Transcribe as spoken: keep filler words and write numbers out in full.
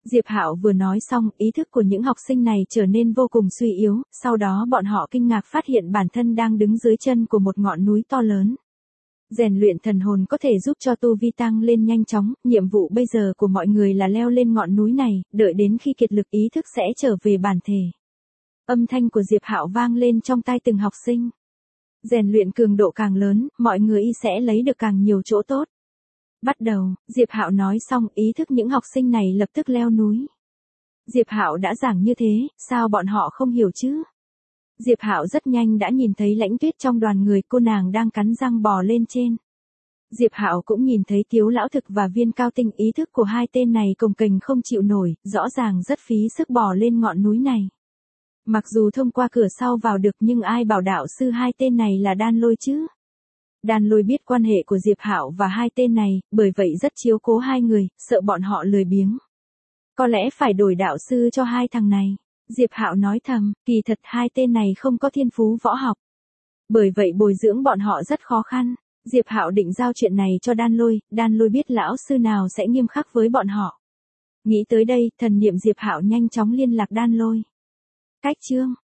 Diệp Hạo vừa nói xong, ý thức của những học sinh này trở nên vô cùng suy yếu, sau đó bọn họ kinh ngạc phát hiện bản thân đang đứng dưới chân của một ngọn núi to lớn. Rèn luyện thần hồn có thể giúp cho tu vi tăng lên nhanh chóng, nhiệm vụ bây giờ của mọi người là leo lên ngọn núi này, đợi đến khi kiệt lực ý thức sẽ trở về bản thể. Âm thanh của Diệp Hạo vang lên trong tai từng học sinh. Rèn luyện cường độ càng lớn, mọi người y sẽ lấy được càng nhiều chỗ tốt. Bắt đầu, Diệp Hạo nói xong, ý thức những học sinh này lập tức leo núi. Diệp Hạo đã giảng như thế, sao bọn họ không hiểu chứ? Diệp Hạo rất nhanh đã nhìn thấy Lãnh Tuyết trong đoàn người, cô nàng đang cắn răng bò lên trên. Diệp Hạo cũng nhìn thấy Tiếu Lão Thực và Viên Cao Tinh, ý thức của hai tên này cồng kềnh không chịu nổi, rõ ràng rất phí sức bò lên ngọn núi này. Mặc dù thông qua cửa sau vào được nhưng ai bảo đạo sư hai tên này là Đan Lôi chứ? Đan Lôi biết quan hệ của Diệp Hạo và hai tên này, bởi vậy rất chiếu cố hai người, sợ bọn họ lười biếng. Có lẽ phải đổi đạo sư cho hai thằng này. Diệp Hạo nói thầm, kỳ thật hai tên này không có thiên phú võ học. Bởi vậy bồi dưỡng bọn họ rất khó khăn. Diệp Hạo định giao chuyện này cho Đan Lôi, Đan Lôi biết lão sư nào sẽ nghiêm khắc với bọn họ. Nghĩ tới đây, thần niệm Diệp Hạo nhanh chóng liên lạc Đan Lôi. Cách chương